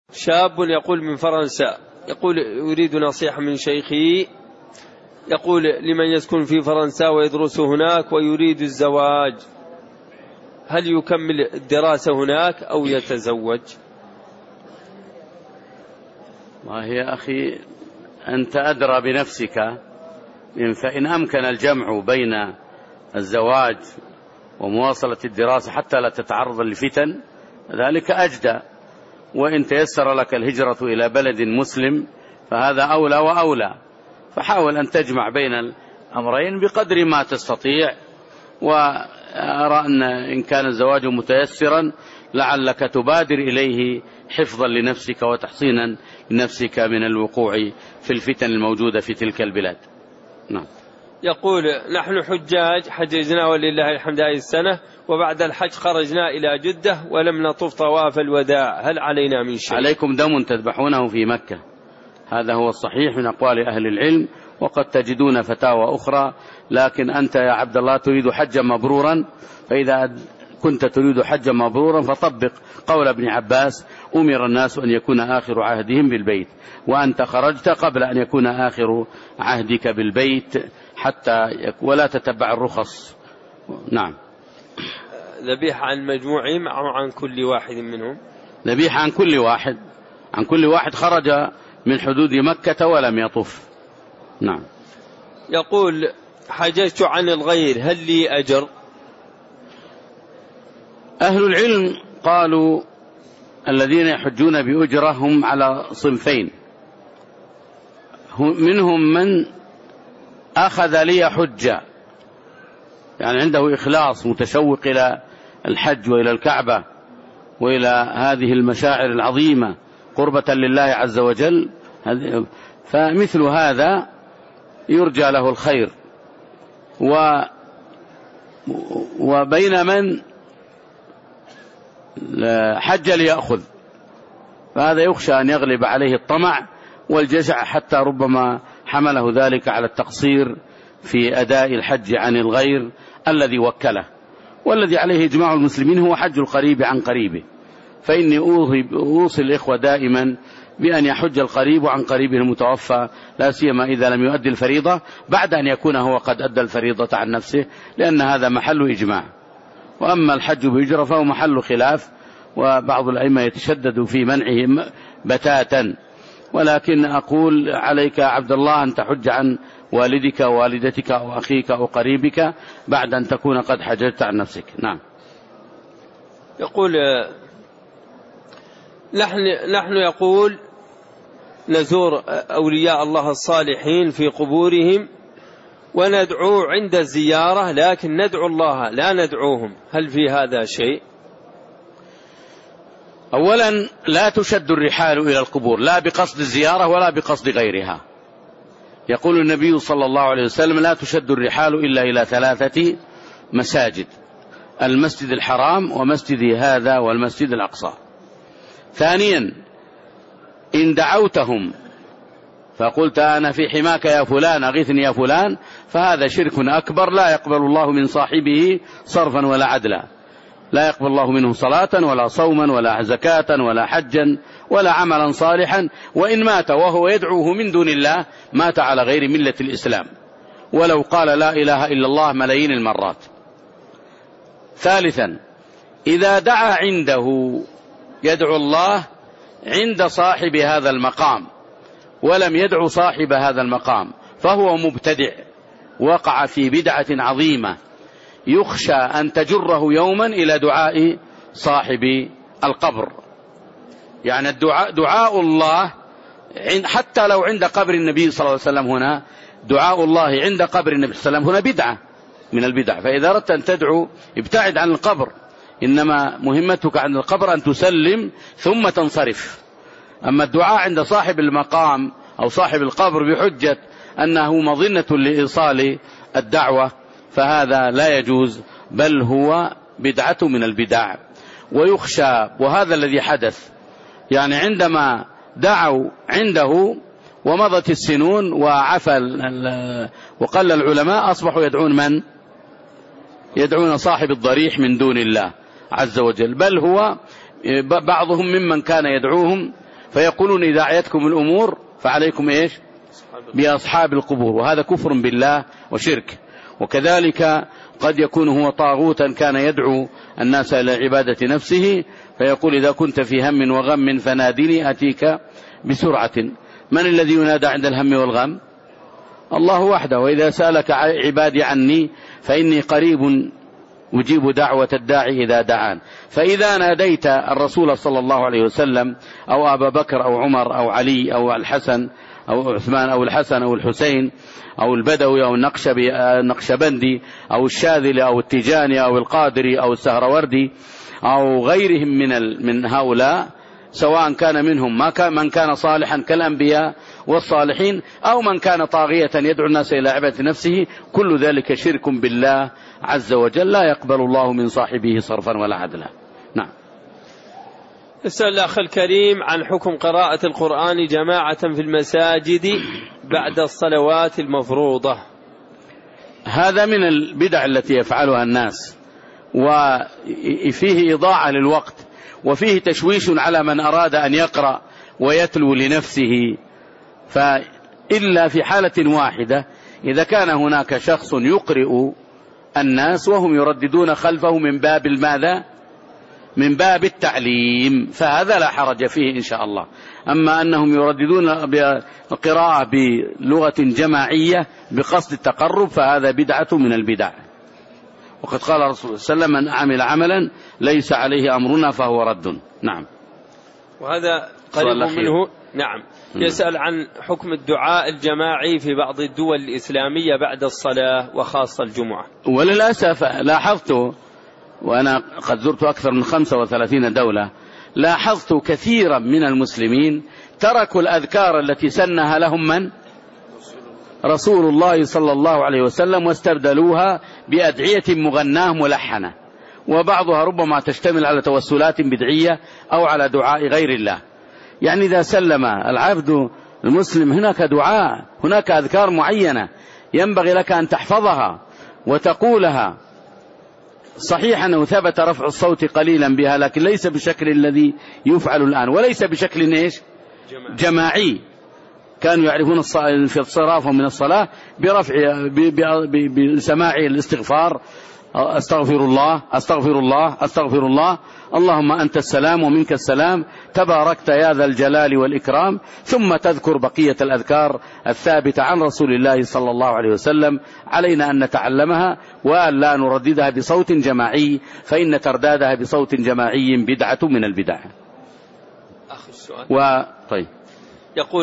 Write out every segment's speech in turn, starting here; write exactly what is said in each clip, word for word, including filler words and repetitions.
شاب يقول من فرنسا، يقول يريد نصيحة من شيخي، يقول لمن يسكن في فرنسا ويدرس هناك ويريد الزواج، هل يكمل الدراسة هناك أو يتزوج؟ والله يا أخي أنت أدرى بنفسك، فإن أمكن الجمع بين الزواج ومواصلة الدراسة حتى لا تتعرض للفتن ذلك أجدى، وإن تيسر لك الهجرة إلى بلد مسلم فهذا أولى وأولى. فحاول أن تجمع بين الأمرين بقدر ما تستطيع، وأرى أن إن كان الزواج متيسرا لعلك تبادر إليه حفظا لنفسك وتحصينا لنفسك من الوقوع في الفتن الموجودة في تلك البلاد. نعم. يقول نحن حجاج حججنا ولله الحمد هذه السنة، وبعد الحج خرجنا إلى جدة ولم نطف طواف الوداع، هل علينا من شيء؟ عليكم دم تذبحونه في مكة، هذا هو الصحيح من أقوال أهل العلم، وقد تجدون فتاوى أخرى، لكن أنت يا عبد الله تريد حجا مبرورا، فإذا كنت تريد حجا مبرورا فطبق قول ابن عباس: أمر الناس أن يكون آخر عهدهم بالبيت، وأنت خرجت قبل أن يكون آخر عهدك بالبيت حتى ولا تتبع الرخص. نعم. ذبيحة عن مجموعهم أو عن كل واحد منهم؟ ذبيحة عن كل واحد، عن كل واحد خرج من حدود مكة ولم يطف. نعم. يقول حججت عن الغير، هل لي أجر؟ أهل العلم قالوا الذين يحجون بأجرة هم على صنفين، منهم من أخذ لي حجة، يعني عنده إخلاص متشوق إلى الحج وإلى الكعبة وإلى هذه المشاعر العظيمة قربة لله عز وجل، فمثل هذا يرجى له الخير. و وبين من حج ليأخذ، فهذا يخشى أن يغلب عليه الطمع والجشع حتى ربما حمله ذلك على التقصير في أداء الحج عن الغير الذي وكله. والذي عليه إجماع المسلمين هو حج القريب عن قريبه، فإني أوصي الإخوة دائما بأن يحج القريب عن قريبه المتوفى، لا سيما إذا لم يؤدي الفريضة بعد أن يكون هو قد أدى الفريضة عن نفسه، لأن هذا محل إجماع. وأما الحج بأجرة فهو محل خلاف، وبعض الأئمة يتشدد في منعه بتاتا، ولكن أقول عليك عبد الله أن تحج عن والدك ووالدتك أو أخيك أو قريبك بعد أن تكون قد حججت عن نفسك. نعم. يقول نحن, نحن يقول نزور أولياء الله الصالحين في قبورهم وندعو عند الزيارة، لكن ندعو الله لا ندعوهم، هل في هذا شيء؟ أولا لا تشد الرحال إلى القبور لا بقصد الزيارة ولا بقصد غيرها. يقول النبي صلى الله عليه وسلم: لا تشد الرحال إلا إلى ثلاثة مساجد: المسجد الحرام ومسجد هذا والمسجد الأقصى. ثانيا إن دعوتهم فقلت: أنا في حماك يا فلان أغثني يا فلان، فهذا شرك أكبر لا يقبل الله من صاحبه صرفا ولا عدلا، لا يقبل الله منه صلاة ولا صوما ولا زكاة ولا حجا ولا عملا صالحا، وإن مات وهو يدعوه من دون الله مات على غير ملة الإسلام ولو قال لا إله إلا الله ملايين المرات. ثالثا إذا دعا عنده يدعو الله عند صاحب هذا المقام ولم يدعو صاحب هذا المقام فهو مبتدع وقع في بدعة عظيمة يخشى أن تجره يوما إلى دعاء صاحب القبر. يعني الدعاء دعاء الله حتى لو عند قبر النبي صلى الله عليه وسلم، هنا دعاء الله عند قبر النبي صلى الله عليه وسلم هنا بدعة من البدع، فإذا أردت أن تدعو ابتعد عن القبر، إنما مهمتك عند القبر أن تسلم ثم تنصرف. أما الدعاء عند صاحب المقام أو صاحب القبر بحجة أنه مظنة لإيصال الدعوة فهذا لا يجوز، بل هو بدعة من البدع. ويخشى، وهذا الذي حدث، يعني عندما دعوا عنده ومضت السنون وعفى وقل العلماء أصبحوا يدعون من؟ يدعون صاحب الضريح من دون الله عز وجل، بل هو بعضهم ممن كان يدعوهم فيقولون إذا أعيتكم الأمور فعليكم إيش؟ بأصحاب القبور، وهذا كفر بالله وشرك. وكذلك قد يكون هو طاغوتا كان يدعو الناس إلى عبادة نفسه، فيقول إذا كنت في هم وغم فنادني أتيك بسرعة. من الذي ينادى عند الهم والغم؟ الله وحده. وإذا سألك عبادي عني فإني قريب أجيب دعوة الداعي إذا دعان. فإذا ناديت الرسول صلى الله عليه وسلم أو أبا بكر أو عمر أو علي أو الحسن أو عثمان أو الحسن أو الحسين أو البدوي أو النقشبندي أو الشاذلي أو التيجاني أو القادري أو السهروردي أو غيرهم من من هؤلاء، سواء كان منهم ما كان من كان صالحا كالأنبياء والصالحين أو من كان طاغية يدعو الناس إلى عبادة نفسه، كل ذلك شرك بالله عز وجل، لا يقبل الله من صاحبه صرفا ولا عدلا. نعم. يسأل الأخ الكريم عن حكم قراءة القرآن جماعة في المساجد بعد الصلوات المفروضة. هذا من البدع التي يفعلها الناس، وفيه إضاعة للوقت، وفيه تشويش على من أراد أن يقرأ ويتلو لنفسه. فإلا في حالة واحدة، إذا كان هناك شخص يقرئ الناس وهم يرددون خلفه من باب الماذا؟ من باب التعليم، فهذا لا حرج فيه إن شاء الله. أما أنهم يرددون قراءة بلغة جماعية بقصد التقرب فهذا بدعة من البدع. وقد قال الرسول صلى الله عليه وسلم: من عمل عملا ليس عليه أمرنا فهو رد. نعم. وهذا قريب منه. نعم. يسأل عن حكم الدعاء الجماعي في بعض الدول الإسلامية بعد الصلاة وخاصة الجمعة. وللأسف لاحظت، وأنا قد زرت أكثر من خمسة وثلاثين دولة، لاحظت كثيرا من المسلمين تركوا الأذكار التي سنها لهم من؟ رسول الله صلى الله عليه وسلم، واستبدلوها بأدعية مغناة ملحنة، وبعضها ربما تشتمل على توسلات بدعية أو على دعاء غير الله. يعني إذا سلم العبد المسلم هناك دعاء، هناك أذكار معينة ينبغي لك أن تحفظها وتقولها. صحيح أنه ثبت رفع الصوت قليلا بها، لكن ليس بشكل الذي يفعل الآن، وليس بشكل إيش؟ جماعي. كانوا يعرفون في الصرافة من الصلاة برفع بسماع الاستغفار: أستغفر الله أستغفر الله أستغفر الله، اللهم أنت السلام ومنك السلام، تباركت يا ذا الجلال والإكرام، ثم تذكر بقية الأذكار الثابتة عن رسول الله صلى الله عليه وسلم. علينا أن نتعلمها وأن لا نرددها بصوت جماعي، فإن تردادها بصوت جماعي بدعة من البدع. آخر سؤال. و... طيب. يقول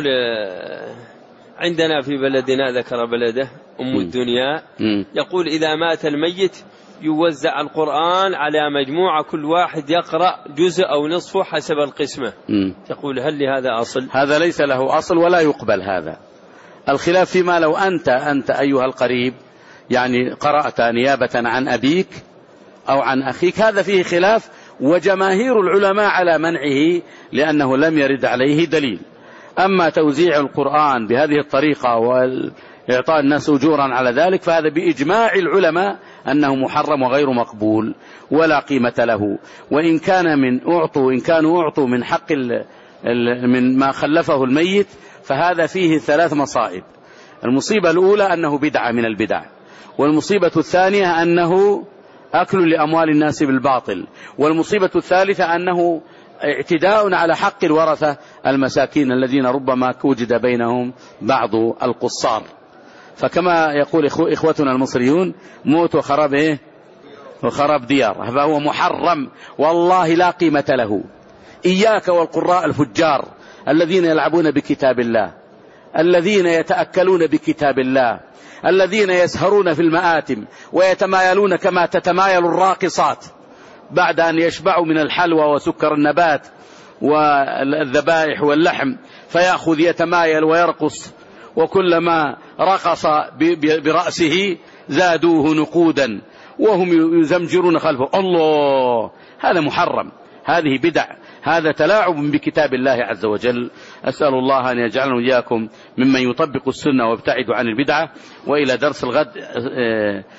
عندنا في بلدنا، ذكر بلده أم الدنيا، يقول إذا مات الميت يوزع القرآن على مجموعة، كل واحد يقرأ جزء أو نصفه حسب القسمة. م. يقول هل لهذا أصل؟ هذا ليس له أصل ولا يقبل هذا. الخلاف فيما لو أنت أنت أيها القريب يعني قرأت نيابة عن أبيك أو عن أخيك، هذا فيه خلاف، وجماهير العلماء على منعه لأنه لم يرد عليه دليل. أما توزيع القرآن بهذه الطريقة وإعطاء الناس أجورا على ذلك فهذا بإجماع العلماء أنه محرم وغير مقبول ولا قيمة له. وإن كان من أعطوا إن كانوا أعطوا من حق ال ال من ما خلفه الميت فهذا فيه ثلاث مصائب. المصيبة الأولى أنه بدعة من البدع، والمصيبة الثانية أنه أكل لأموال الناس بالباطل، والمصيبة الثالثة أنه اعتداء على حق الورثة المساكين الذين ربما وجد بينهم بعض القصار. فكما يقول إخوتنا المصريون: موت وخراب إيه؟ وخراب ديار. فهو محرم والله لا قيمة له. إياك والقراء الفجار الذين يلعبون بكتاب الله، الذين يتأكلون بكتاب الله، الذين يسهرون في المآتم ويتمايلون كما تتمايل الراقصات بعد أن يشبعوا من الحلوى وسكر النبات والذبائح واللحم، فيأخذ يتمايل ويرقص، وكلما رقص برأسه زادوه نقودا وهم يزمجرون خلفه. الله، هذا محرم، هذه بدع، هذا تلاعب بكتاب الله عز وجل. أسأل الله أن يجعلنا وإياكم ممن يطبق السنة وابتعد عن البدعة. وإلى درس الغد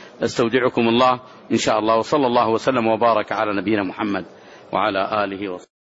استودعكم الله إن شاء الله، وصلى الله وسلم وبارك على نبينا محمد وعلى آله وصحبه.